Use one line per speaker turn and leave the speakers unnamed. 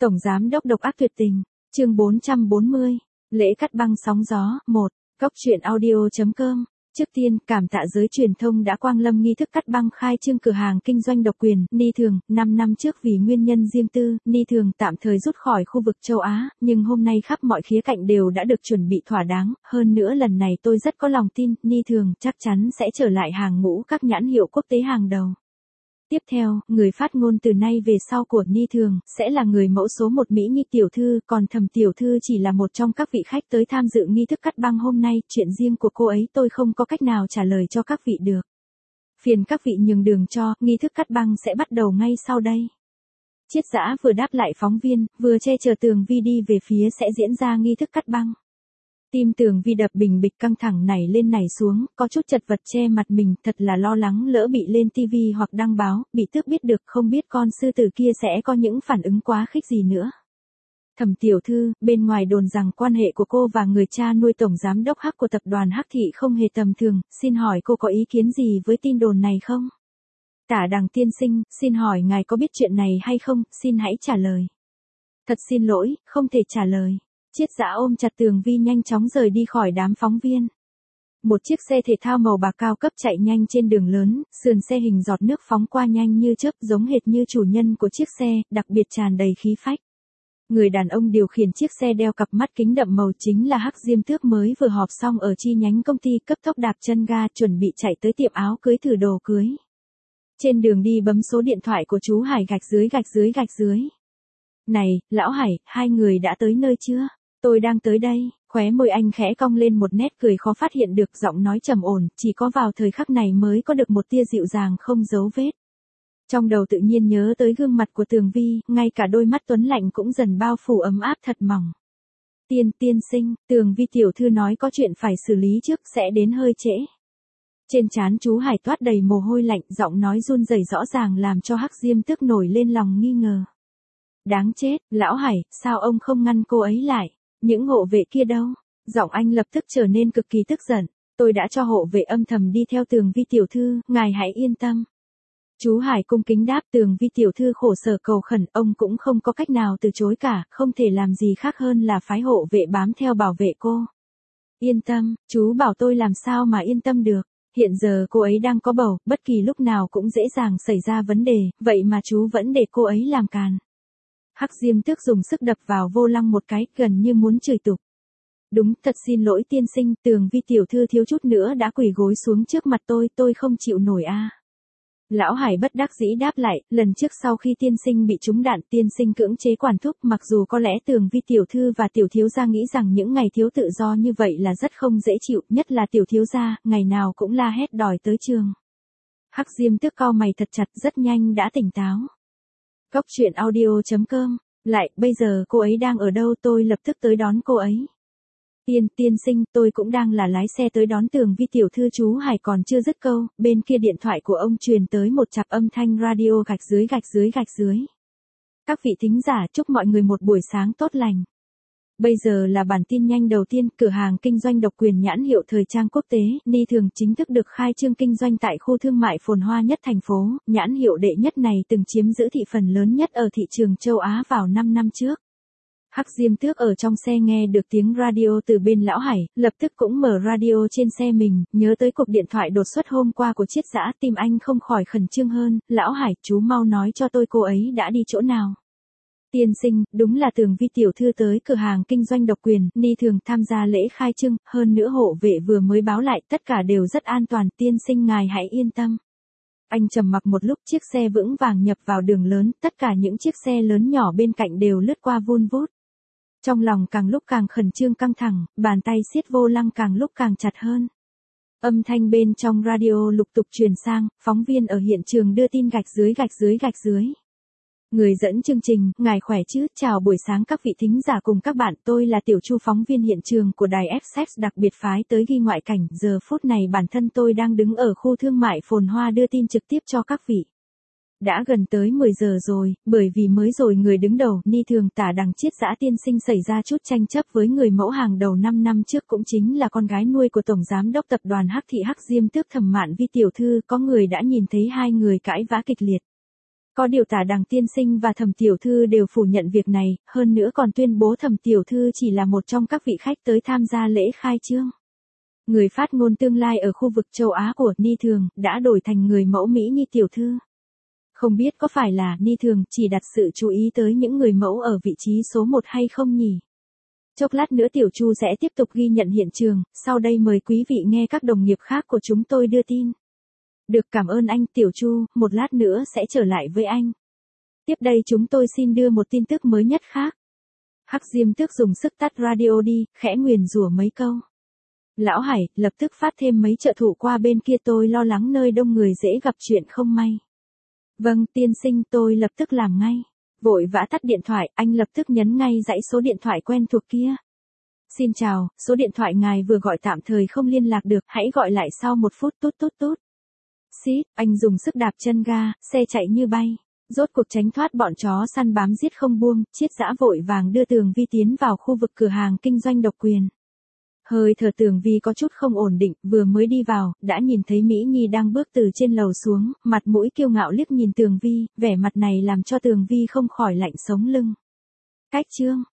Tổng giám đốc độc ác tuyệt tình, chương 440, lễ cắt băng sóng gió, 1, Cốc truyện audio.com. Trước tiên, cảm tạ giới truyền thông đã quang lâm nghi thức cắt băng khai trương cửa hàng kinh doanh độc quyền, Ni Thường. 5 năm trước vì nguyên nhân riêng tư, Ni Thường tạm thời rút khỏi khu vực châu Á, nhưng hôm nay khắp mọi khía cạnh đều đã được chuẩn bị thỏa đáng. Hơn nữa lần này tôi rất có lòng tin, Ni Thường chắc chắn sẽ trở lại hàng ngũ các nhãn hiệu quốc tế hàng đầu. Tiếp theo, người phát ngôn từ nay về sau của Ni Thường sẽ là người mẫu số 1 Mỹ Nhi tiểu thư, còn Thẩm tiểu thư chỉ là một trong các vị khách tới tham dự nghi thức cắt băng hôm nay. Chuyện riêng của cô ấy tôi không có cách nào trả lời cho các vị được. Phiền các vị nhường đường cho, nghi thức cắt băng sẽ bắt đầu ngay sau đây. Chiết Dã vừa đáp lại phóng viên, vừa che chở Tường Vi đi về phía sẽ diễn ra nghi thức cắt băng. Tim Tường Vi đập bình bịch căng thẳng nảy lên nảy xuống, có chút chật vật che mặt mình, thật là lo lắng lỡ bị lên tivi hoặc đăng báo, bị tước biết được không biết con sư tử kia sẽ có những phản ứng quá khích gì nữa. Thẩm tiểu thư, bên ngoài đồn rằng quan hệ của cô và người cha nuôi tổng giám đốc Hắc của tập đoàn Hắc Thị không hề tầm thường, xin hỏi cô có ý kiến gì với tin đồn này không? Tả Đằng tiên sinh, xin hỏi ngài có biết chuyện này hay không, xin hãy trả lời. Thật xin lỗi, không thể trả lời. Chiết Dã ôm chặt Tường Vi nhanh chóng rời đi khỏi đám phóng viên. Một chiếc xe thể thao màu bạc cao cấp chạy nhanh trên đường lớn, sườn xe hình giọt nước phóng qua nhanh như chớp, giống hệt như chủ nhân của chiếc xe, đặc biệt tràn đầy khí phách. Người đàn ông điều khiển chiếc xe đeo cặp mắt kính đậm màu chính là Hắc Diêm Tước, mới vừa họp xong ở chi nhánh công ty, cấp tốc đạp chân ga chuẩn bị chạy tới tiệm áo cưới thử đồ cưới. Trên đường đi bấm số điện thoại của chú Hải gạch dưới. Này, lão Hải, hai người đã tới nơi chưa? Tôi đang tới đây. Khóe môi anh khẽ cong lên một nét cười khó phát hiện được, giọng nói trầm ổn, chỉ có vào thời khắc này mới có được một tia dịu dàng không giấu vết. Trong đầu tự nhiên nhớ tới gương mặt của Tường Vi, ngay cả đôi mắt tuấn lạnh cũng dần bao phủ ấm áp thật mỏng. Tiên sinh, Tường Vi tiểu thư nói có chuyện phải xử lý trước, sẽ đến hơi trễ. Trên trán chú Hải toát đầy mồ hôi lạnh, giọng nói run rẩy rõ ràng làm cho Hắc Diêm Tước nổi lên lòng nghi ngờ. Đáng chết, lão Hải, sao ông không ngăn cô ấy lại? Những hộ vệ kia đâu? Giọng anh lập tức trở nên cực kỳ tức giận. Tôi đã cho hộ vệ âm thầm đi theo Tường Vi tiểu thư, ngài hãy yên tâm. Chú Hải cung kính đáp. Tường Vi tiểu thư khổ sở cầu khẩn, ông cũng không có cách nào từ chối cả, không thể làm gì khác hơn là phái hộ vệ bám theo bảo vệ cô. Yên tâm, chú bảo tôi làm sao mà yên tâm được. Hiện giờ cô ấy đang có bầu, bất kỳ lúc nào cũng dễ dàng xảy ra vấn đề, vậy mà chú vẫn để cô ấy làm càn. Hắc Diêm Tước dùng sức đập vào vô lăng một cái, gần như muốn chửi tục. Đúng, thật xin lỗi tiên sinh, Tường Vi tiểu thư thiếu chút nữa đã quỳ gối xuống trước mặt tôi không chịu nổi a. Lão Hải bất đắc dĩ đáp lại, lần trước sau khi tiên sinh bị trúng đạn, tiên sinh cưỡng chế quản thúc, mặc dù có lẽ Tường Vi tiểu thư và tiểu thiếu gia nghĩ rằng những ngày thiếu tự do như vậy là rất không dễ chịu, nhất là tiểu thiếu gia, ngày nào cũng la hét đòi tới trường. Hắc Diêm Tước cau mày thật chặt, rất nhanh đã tỉnh táo. Cốc truyện audio.com. Lại, bây giờ cô ấy đang ở đâu, tôi lập tức tới đón cô ấy. Tiên sinh, tôi cũng đang là lái xe tới đón Tường Vi tiểu thư. Chú Hải còn chưa dứt câu, bên kia điện thoại của ông truyền tới một chặp âm thanh radio gạch dưới. Các vị thính giả, chúc mọi người một buổi sáng tốt lành. Bây giờ là bản tin nhanh đầu tiên, cửa hàng kinh doanh độc quyền nhãn hiệu thời trang quốc tế, Ni Thường chính thức được khai trương kinh doanh tại khu thương mại phồn hoa nhất thành phố. Nhãn hiệu đệ nhất này từng chiếm giữ thị phần lớn nhất ở thị trường châu Á vào 5 năm trước. Hắc Diêm Tước ở trong xe nghe được tiếng radio từ bên lão Hải, lập tức cũng mở radio trên xe mình, nhớ tới cuộc điện thoại đột xuất hôm qua của Chiết Dã, tim anh không khỏi khẩn trương hơn. Lão Hải, chú mau nói cho tôi cô ấy đã đi chỗ nào. Tiên sinh, đúng là Tường Vi tiểu thư tới cửa hàng kinh doanh độc quyền, Ni Thường tham gia lễ khai trương, hơn nữa hộ vệ vừa mới báo lại, tất cả đều rất an toàn, tiên sinh ngài hãy yên tâm. Anh trầm mặc một lúc, chiếc xe vững vàng nhập vào đường lớn, tất cả những chiếc xe lớn nhỏ bên cạnh đều lướt qua vun vút. Trong lòng càng lúc càng khẩn trương căng thẳng, bàn tay siết vô lăng càng lúc càng chặt hơn. Âm thanh bên trong radio lục tục truyền sang, phóng viên ở hiện trường đưa tin gạch dưới. Người dẫn chương trình, ngài khỏe chứ, chào buổi sáng các vị thính giả cùng các bạn, tôi là Tiểu Chu, phóng viên hiện trường của đài FX đặc biệt phái tới ghi ngoại cảnh, giờ phút này bản thân tôi đang đứng ở khu thương mại phồn hoa đưa tin trực tiếp cho các vị. Đã gần tới 10 giờ rồi, bởi vì mới rồi người đứng đầu, Ni Thường Tả Đằng Chiết Dã tiên sinh xảy ra chút tranh chấp với người mẫu hàng đầu 5 năm trước, cũng chính là con gái nuôi của tổng giám đốc tập đoàn Hắc Thị Hắc Diêm Tước Thẩm Mạn Vi tiểu thư, có người đã nhìn thấy hai người cãi vã kịch liệt. Có điều Tả Đằng tiên sinh và Thẩm tiểu thư đều phủ nhận việc này, hơn nữa còn tuyên bố Thẩm tiểu thư chỉ là một trong các vị khách tới tham gia lễ khai trương. Người phát ngôn tương lai ở khu vực châu Á của Ni Thường đã đổi thành người mẫu Mỹ Nhi tiểu thư. Không biết có phải là Ni Thường chỉ đặt sự chú ý tới những người mẫu ở vị trí số 1 hay không nhỉ? Chốc lát nữa Tiểu Chu sẽ tiếp tục ghi nhận hiện trường, sau đây mời quý vị nghe các đồng nghiệp khác của chúng tôi đưa tin. Được, cảm ơn anh Tiểu Chu, một lát nữa sẽ trở lại với anh. Tiếp đây chúng tôi xin đưa một tin tức mới nhất khác. Hắc Diêm Tước dùng sức tắt radio đi, khẽ nguyền rủa mấy câu. Lão Hải, lập tức phát thêm mấy trợ thủ qua bên kia, tôi lo lắng nơi đông người dễ gặp chuyện không may. Vâng, tiên sinh, tôi lập tức làm ngay. Vội vã tắt điện thoại, anh lập tức nhấn ngay dãy số điện thoại quen thuộc kia. Xin chào, số điện thoại ngài vừa gọi tạm thời không liên lạc được, hãy gọi lại sau 1 phút. Tút tút tút. Xít, anh dùng sức đạp chân ga, xe chạy như bay. Rốt cuộc tránh thoát bọn chó săn bám giết không buông, Chiết Dã vội vàng đưa Tường Vi tiến vào khu vực cửa hàng kinh doanh độc quyền. Hơi thở Tường Vi có chút không ổn định, vừa mới đi vào, đã nhìn thấy Mỹ Nhi đang bước từ trên lầu xuống, mặt mũi kiêu ngạo liếc nhìn Tường Vi, vẻ mặt này làm cho Tường Vi không khỏi lạnh sống lưng. Cách chương